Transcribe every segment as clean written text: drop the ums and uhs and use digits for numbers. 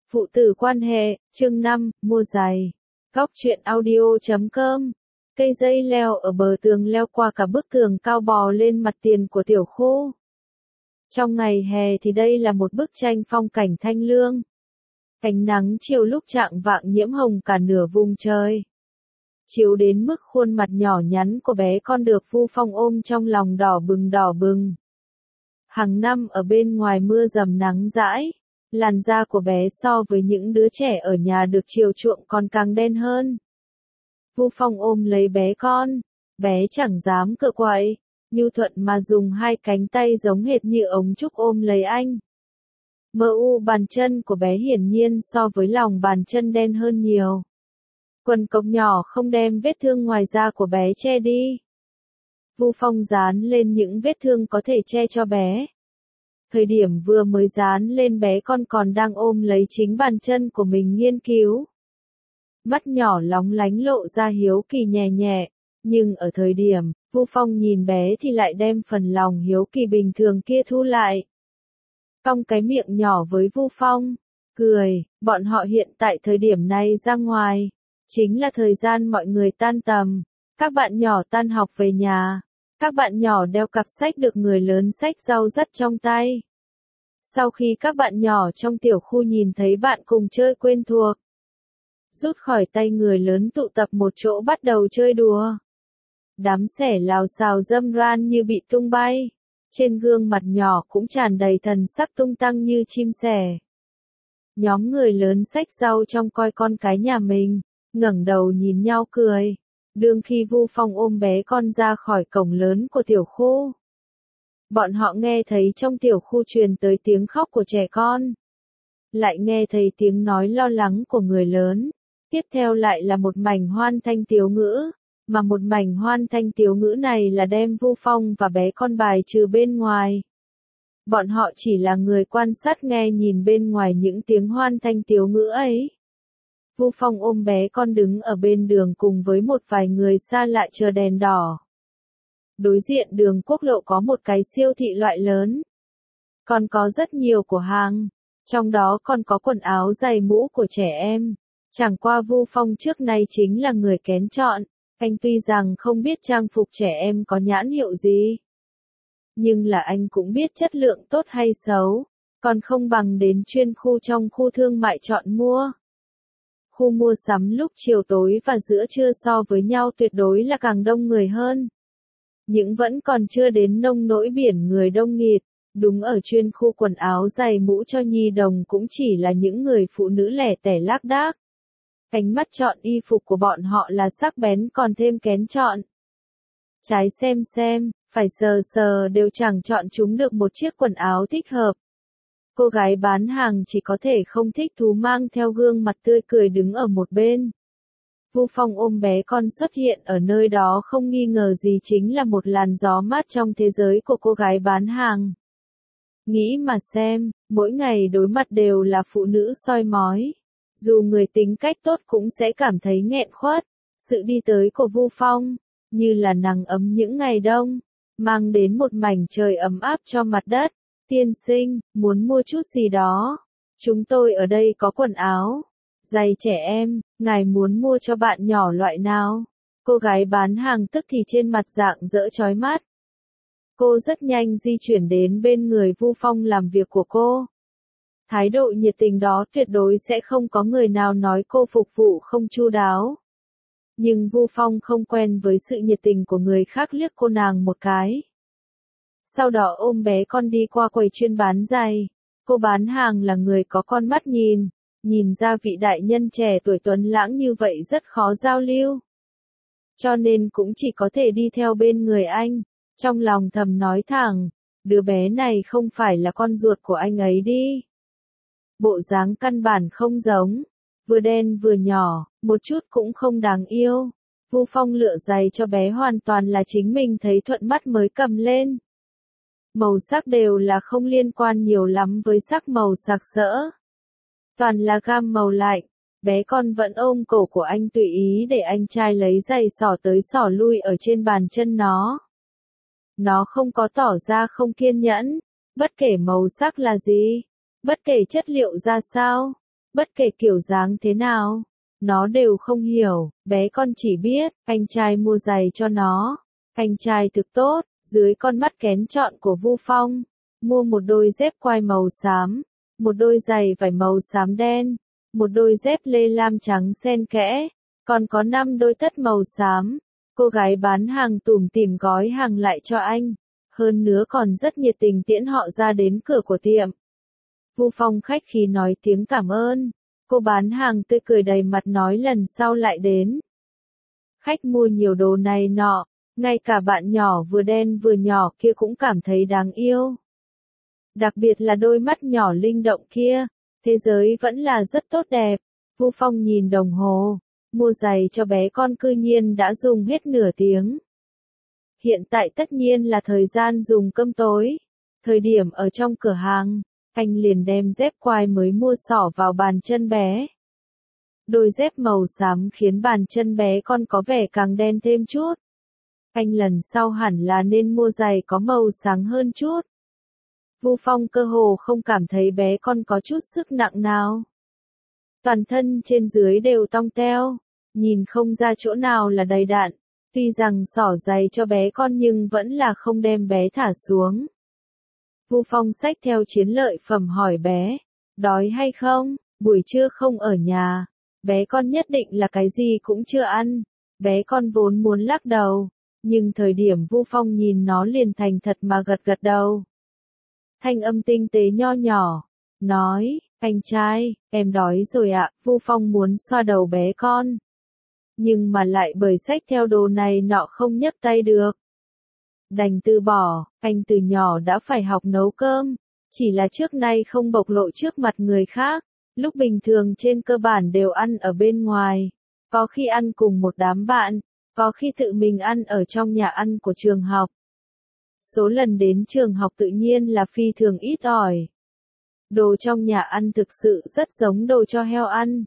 Phụ tử quan hệ, chương 5, mua giày. Góc truyện audio.com. Cây dây leo ở bờ tường leo qua cả bức tường cao bò lên mặt tiền của tiểu khu. Trong ngày hè thì đây là một bức tranh phong cảnh thanh lương. Ánh nắng chiều lúc chạng vạng nhiễm hồng cả nửa vùng trời. Chiếu đến mức khuôn mặt nhỏ nhắn của bé con được Vu Phong ôm trong lòng đỏ bừng. Hàng năm ở bên ngoài mưa dầm nắng dãi, làn da của bé so với những đứa trẻ ở nhà được chiều chuộng còn càng đen hơn. Vu Phong ôm lấy bé con, bé chẳng dám cựa quậy, nhu thuận mà dùng hai cánh tay giống hệt như ống trúc ôm lấy anh. Bàn chân của bé hiển nhiên so với lòng bàn chân đen hơn nhiều. Quần cộc nhỏ không đem vết thương ngoài da của bé che đi. Vu Phong dán lên những vết thương có thể che cho bé. Thời điểm vừa mới dán lên bé con còn đang ôm lấy chính bàn chân của mình nghiên cứu. Mắt nhỏ lóng lánh lộ ra hiếu kỳ nhẹ, nhưng ở thời điểm Vu Phong nhìn bé thì lại đem phần lòng hiếu kỳ bình thường kia thu lại. Cong cái miệng nhỏ với Vu Phong, cười, bọn họ hiện tại thời điểm này ra ngoài, chính là thời gian mọi người tan tầm, các bạn nhỏ tan học về nhà. Các bạn nhỏ đeo cặp sách được người lớn xách rau dắt trong tay. Sau khi các bạn nhỏ trong tiểu khu nhìn thấy bạn cùng chơi quen thuộc, rút khỏi tay người lớn tụ tập một chỗ bắt đầu chơi đùa. Đám sẻ lào xào râm ran như bị tung bay, trên gương mặt nhỏ cũng tràn đầy thần sắc tung tăng như chim sẻ. Nhóm người lớn xách rau trong coi con cái nhà mình, ngẩng đầu nhìn nhau cười. Đương khi Vu Phong ôm bé con ra khỏi cổng lớn của tiểu khu, bọn họ nghe thấy trong tiểu khu truyền tới tiếng khóc của trẻ con. Lại nghe thấy tiếng nói lo lắng của người lớn. Tiếp theo lại là một mảnh hoan thanh tiếu ngữ. Mà một mảnh hoan thanh tiếu ngữ này là đem Vu Phong và bé con bài trừ bên ngoài. Bọn họ chỉ là người quan sát nghe nhìn bên ngoài những tiếng hoan thanh tiếu ngữ ấy. Vu Phong ôm bé con đứng ở bên đường cùng với một vài người xa lạ chờ đèn đỏ. Đối diện đường quốc lộ có một cái siêu thị loại lớn. Còn có rất nhiều cửa hàng, trong đó còn có quần áo giày mũ của trẻ em. Chẳng qua Vu Phong trước nay chính là người kén chọn, anh tuy rằng không biết trang phục trẻ em có nhãn hiệu gì. Nhưng là anh cũng biết chất lượng tốt hay xấu, còn không bằng đến chuyên khu trong khu thương mại chọn mua. Khu mua sắm lúc chiều tối và giữa trưa so với nhau tuyệt đối là càng đông người hơn. Nhưng vẫn còn chưa đến nông nỗi biển người đông nghịt, đúng ở chuyên khu quần áo giày mũ cho nhi đồng cũng chỉ là những người phụ nữ lẻ tẻ lác đác. Ánh mắt chọn y phục của bọn họ là sắc bén còn thêm kén chọn. Trái xem, phải sờ đều chẳng chọn chúng được một chiếc quần áo thích hợp. Cô gái bán hàng chỉ có thể không thích thú mang theo gương mặt tươi cười đứng ở một bên. Vu Phong ôm bé con xuất hiện ở nơi đó không nghi ngờ gì chính là một làn gió mát trong thế giới của cô gái bán hàng. Nghĩ mà xem, mỗi ngày đối mặt đều là phụ nữ soi mói. Dù người tính cách tốt cũng sẽ cảm thấy nghẹn khuất. Sự đi tới của Vu Phong, như là nắng ấm những ngày đông, mang đến một mảnh trời ấm áp cho mặt đất. Tiên sinh, muốn mua chút gì đó? Chúng tôi ở đây có quần áo, giày trẻ em, ngài muốn mua cho bạn nhỏ loại nào? Cô gái bán hàng tức thì trên mặt rạng rỡ chói mắt. Cô rất nhanh di chuyển đến bên người Vu Phong làm việc của cô. Thái độ nhiệt tình đó tuyệt đối sẽ không có người nào nói cô phục vụ không chu đáo. Nhưng Vu Phong không quen với sự nhiệt tình của người khác, liếc cô nàng một cái. Sau đó ôm bé con đi qua quầy chuyên bán giày. Cô bán hàng là người có con mắt nhìn ra vị đại nhân trẻ tuổi tuấn lãng như vậy rất khó giao lưu. Cho nên cũng chỉ có thể đi theo bên người anh, trong lòng thầm nói thẳng, đứa bé này không phải là con ruột của anh ấy đi. Bộ dáng căn bản không giống, vừa đen vừa nhỏ, một chút cũng không đáng yêu. Vu Phong lựa giày cho bé hoàn toàn là chính mình thấy thuận mắt mới cầm lên. Màu sắc đều là không liên quan nhiều lắm với sắc màu sặc sỡ. Toàn là gam màu lạnh, bé con vẫn ôm cổ của anh tùy ý để anh trai lấy giày xỏ tới xỏ lui ở trên bàn chân nó. Nó không có tỏ ra không kiên nhẫn, bất kể màu sắc là gì, bất kể chất liệu ra sao, Bất kể kiểu dáng thế nào, nó đều không hiểu, bé con chỉ biết, anh trai mua giày cho nó. Anh trai thực tốt, dưới con mắt kén chọn của Vu Phong, mua một đôi dép quai màu xám, một đôi giày vải màu xám đen, một đôi dép lê lam trắng xen kẽ, còn có 5 đôi tất màu xám. Cô gái bán hàng tủm tỉm gói hàng lại cho anh, hơn nữa còn rất nhiệt tình tiễn họ ra đến cửa của tiệm. Vu Phong khách khí nói tiếng cảm ơn, cô bán hàng tươi cười đầy mặt nói lần sau lại đến. Khách mua nhiều đồ này nọ, ngay cả bạn nhỏ vừa đen vừa nhỏ kia cũng cảm thấy đáng yêu. Đặc biệt là đôi mắt nhỏ linh động kia, thế giới vẫn là rất tốt đẹp. Vu Phong nhìn đồng hồ, mua giày cho bé con cư nhiên đã dùng hết nửa tiếng. Hiện tại tất nhiên là thời gian dùng cơm tối. Thời điểm ở trong cửa hàng, anh liền đem dép quai mới mua xỏ vào bàn chân bé. Đôi dép màu xám khiến bàn chân bé con có vẻ càng đen thêm chút. Anh lần sau hẳn là nên mua giày có màu sáng hơn chút. Vu Phong cơ hồ không cảm thấy bé con có chút sức nặng nào. Toàn thân trên dưới đều tong teo, nhìn không ra chỗ nào là đầy đặn. Tuy rằng xỏ giày cho bé con nhưng vẫn là không đem bé thả xuống. Vu Phong xách theo chiến lợi phẩm hỏi bé, đói hay không, buổi trưa không ở nhà. Bé con nhất định là cái gì cũng chưa ăn. Bé con vốn muốn lắc đầu, nhưng thời điểm Vu Phong nhìn nó liền thành thật mà gật gật đầu. Thanh âm tinh tế nho nhỏ, nói, anh trai, em đói rồi ạ. Vu Phong muốn xoa đầu bé con, nhưng mà lại bởi xách theo đồ này nọ không nhấc tay được. Đành từ bỏ, anh từ nhỏ đã phải học nấu cơm, chỉ là trước nay không bộc lộ trước mặt người khác, lúc bình thường trên cơ bản đều ăn ở bên ngoài, có khi ăn cùng một đám bạn, có khi tự mình ăn ở trong nhà ăn của trường học. Số lần đến trường học tự nhiên là phi thường ít ỏi. Đồ trong nhà ăn thực sự rất giống đồ cho heo ăn.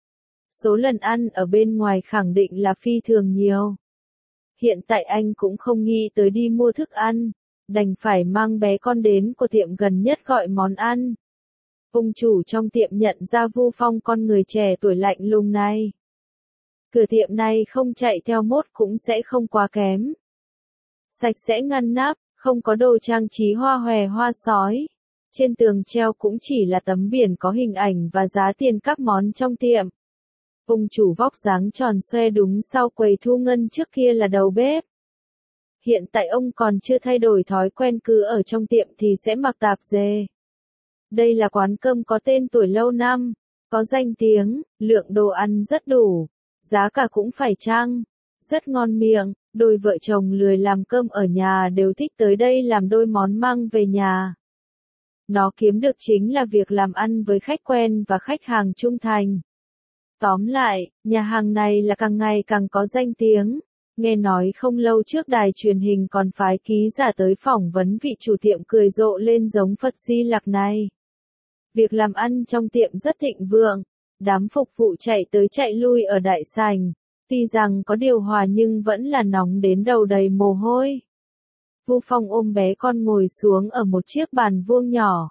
Số lần ăn ở bên ngoài khẳng định là phi thường nhiều. Hiện tại anh cũng không nghĩ tới đi mua thức ăn, đành phải mang bé con đến của tiệm gần nhất gọi món ăn. Ông chủ trong tiệm nhận ra Vu Phong con người trẻ tuổi lạnh lùng này. Cửa tiệm này không chạy theo mốt cũng sẽ không quá kém. Sạch sẽ ngăn nắp, không có đồ trang trí hoa hòe hoa sói. Trên tường treo cũng chỉ là tấm biển có hình ảnh và giá tiền các món trong tiệm. Ông chủ vóc dáng tròn xoe đúng sau quầy thu ngân trước kia là đầu bếp. Hiện tại ông còn chưa thay đổi thói quen cứ ở trong tiệm thì sẽ mặc tạp dề. Đây là quán cơm có tên tuổi lâu năm, có danh tiếng, lượng đồ ăn rất đủ, giá cả cũng phải chăng, rất ngon miệng, đôi vợ chồng lười làm cơm ở nhà đều thích tới đây làm đôi món mang về nhà. Nó kiếm được chính là việc làm ăn với khách quen và khách hàng trung thành. Tóm lại, nhà hàng này là càng ngày càng có danh tiếng. Nghe nói không lâu trước đài truyền hình còn phái ký giả tới phỏng vấn vị chủ tiệm cười rộ lên giống Phật Di Lặc này. Việc làm ăn trong tiệm rất thịnh vượng, đám phục vụ chạy tới chạy lui ở đại sảnh, tuy rằng có điều hòa nhưng vẫn là nóng đến đầu đầy mồ hôi. Vu Phong ôm bé con ngồi xuống ở một chiếc bàn vuông nhỏ.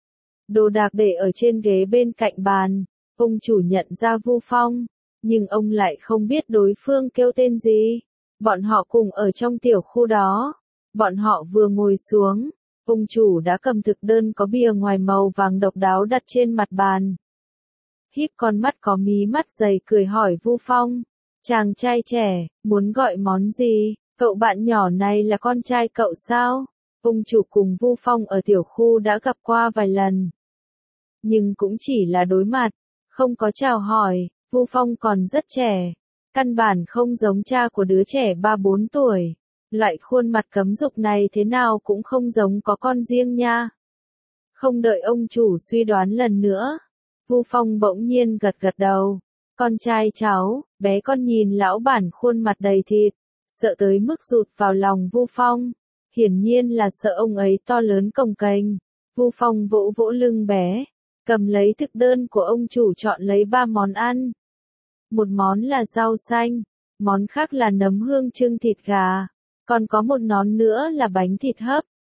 Đồ đạc để ở trên ghế bên cạnh bàn, ông chủ nhận ra Vu Phong, nhưng ông lại không biết đối phương kêu tên gì. Bọn họ cùng ở trong tiểu khu đó. Bọn họ vừa ngồi xuống, ông chủ đã cầm thực đơn có bìa ngoài màu vàng độc đáo đặt trên mặt bàn. Híp con mắt có mí mắt dày cười hỏi Vu Phong, chàng trai trẻ, muốn gọi món gì? Cậu bạn nhỏ này là con trai cậu sao? Ông chủ cùng Vu Phong ở tiểu khu đã gặp qua vài lần, nhưng cũng chỉ là đối mặt, không có chào hỏi. Vu Phong còn rất trẻ, căn bản không giống cha của đứa trẻ 3-4 tuổi. Loại khuôn mặt cấm dục này thế nào cũng không giống có con riêng nha. Không đợi ông chủ suy đoán lần nữa, Vu Phong bỗng nhiên gật gật đầu. Con trai cháu, bé con nhìn lão bản khuôn mặt đầy thịt, sợ tới mức rụt vào lòng Vu Phong. Hiển nhiên là sợ ông ấy to lớn cồng kềnh. Vu Phong vỗ vỗ lưng bé, cầm lấy thực đơn của ông chủ chọn lấy 3 món ăn. Một món là rau xanh, món khác là nấm hương trưng thịt gà, còn có một món nữa là bánh thịt hấp.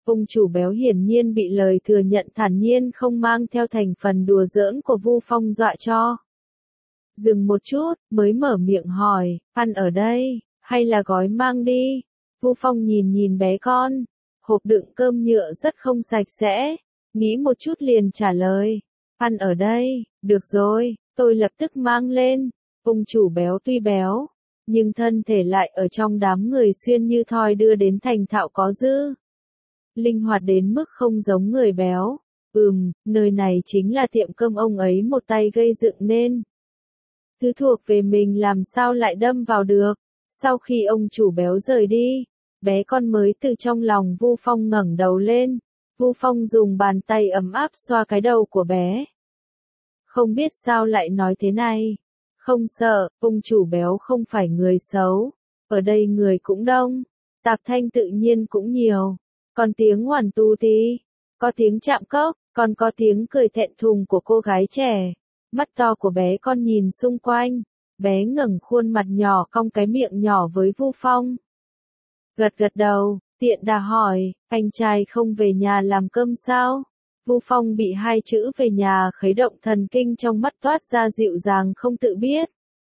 Ông chủ béo hiển nhiên bị lời thừa nhận thản nhiên không mang theo thành phần đùa giỡn của Vu Phong dọa cho. Dừng một chút, mới mở miệng hỏi, ăn ở đây, hay là gói mang đi? Vu Phong nhìn nhìn bé con, hộp đựng cơm nhựa rất không sạch sẽ, nghĩ một chút liền trả lời, ăn ở đây, được rồi, tôi lập tức mang lên. Ông chủ béo tuy béo, nhưng thân thể lại ở trong đám người xuyên như thoi đưa đến thành thạo có dư. Linh hoạt đến mức không giống người béo. Nơi này chính là tiệm cơm ông ấy một tay gây dựng nên. Thứ thuộc về mình làm sao lại đâm vào được. Sau khi ông chủ béo rời đi, bé con mới từ trong lòng Vu Phong ngẩng đầu lên. Vu Phong dùng bàn tay ấm áp xoa cái đầu của bé. Không biết sao lại nói thế này. Không sợ, ông chủ béo không phải người xấu. Ở đây người cũng đông, tạp thanh tự nhiên cũng nhiều. Còn tiếng hoàn tu tí, có tiếng chạm cốc, còn có tiếng cười thẹn thùng của cô gái trẻ. Mắt to của bé con nhìn xung quanh, bé ngẩng khuôn mặt nhỏ cong cái miệng nhỏ với Vu Phong. Gật gật đầu, tiện đà hỏi, anh trai không về nhà làm cơm sao? Vu Phong bị hai chữ về nhà khuấy động thần kinh trong mắt toát ra dịu dàng không tự biết.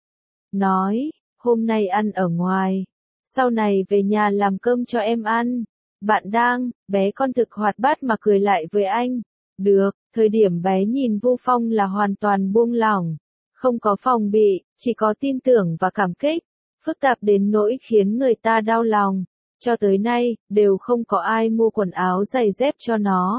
Nói, hôm nay ăn ở ngoài, sau này về nhà làm cơm cho em ăn. Bạn đang, bé con thực hoạt bát mà cười lại với anh. Được, thời điểm bé nhìn Vu Phong là hoàn toàn buông lỏng. Không có phòng bị, chỉ có tin tưởng và cảm kích. Phức tạp đến nỗi khiến người ta đau lòng. Cho tới nay, đều không có ai mua quần áo giày dép cho nó.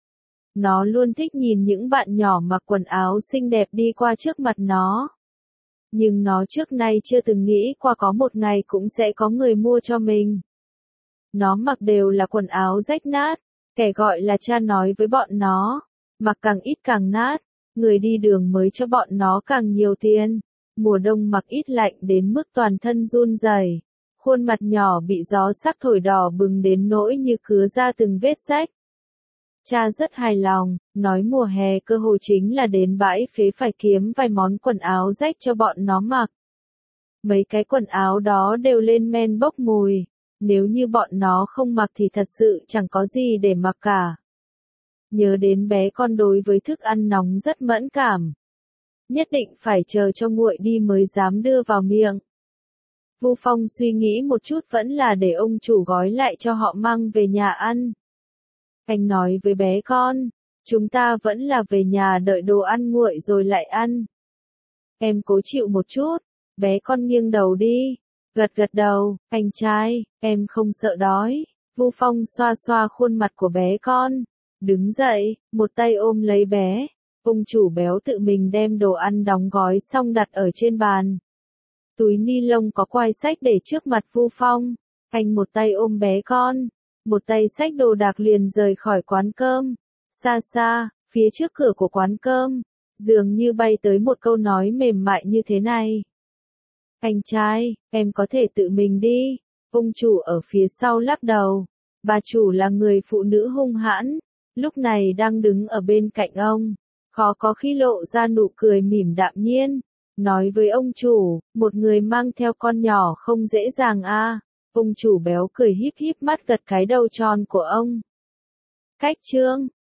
Nó luôn thích nhìn những bạn nhỏ mặc quần áo xinh đẹp đi qua trước mặt nó. Nhưng nó trước nay chưa từng nghĩ qua có một ngày cũng sẽ có người mua cho mình. Nó mặc đều là quần áo rách nát, kẻ gọi là cha nói với bọn nó, mặc càng ít càng nát, người đi đường mới cho bọn nó càng nhiều tiền. Mùa đông mặc ít lạnh đến mức toàn thân run rẩy, khuôn mặt nhỏ bị gió sắc thổi đỏ bừng đến nỗi như cứa ra từng vết rách. Cha rất hài lòng, nói mùa hè cơ hội chính là đến bãi phế phải kiếm vài món quần áo rách cho bọn nó mặc. Mấy cái quần áo đó đều lên men bốc mùi, nếu như bọn nó không mặc thì thật sự chẳng có gì để mặc cả. Nhớ đến bé con đối với thức ăn nóng rất mẫn cảm. Nhất định phải chờ cho nguội đi mới dám đưa vào miệng. Vu Phong suy nghĩ một chút vẫn là để ông chủ gói lại cho họ mang về nhà ăn. Anh nói với bé con, chúng ta vẫn là về nhà đợi đồ ăn nguội rồi lại ăn. Em cố chịu một chút, bé con nghiêng đầu đi, gật gật đầu, anh trai, em không sợ đói. Vu Phong xoa xoa khuôn mặt của bé con, đứng dậy, một tay ôm lấy bé. Ông chủ béo tự mình đem đồ ăn đóng gói xong đặt ở trên bàn. Túi ni lông có quai sách để trước mặt Vu Phong, anh một tay ôm bé con, một tay xách đồ đạc liền rời khỏi quán cơm. Xa xa, phía trước cửa của quán cơm, dường như bay tới một câu nói mềm mại như thế này. Anh trai, em có thể tự mình đi. Ông chủ ở phía sau lắc đầu. Bà chủ là người phụ nữ hung hãn, lúc này đang đứng ở bên cạnh ông, khó có khi lộ ra nụ cười mỉm đạm nhiên. Nói với ông chủ, một người mang theo con nhỏ không dễ dàng a. Ông chủ béo cười híp híp mắt gật cái đầu tròn của ông. Cách chương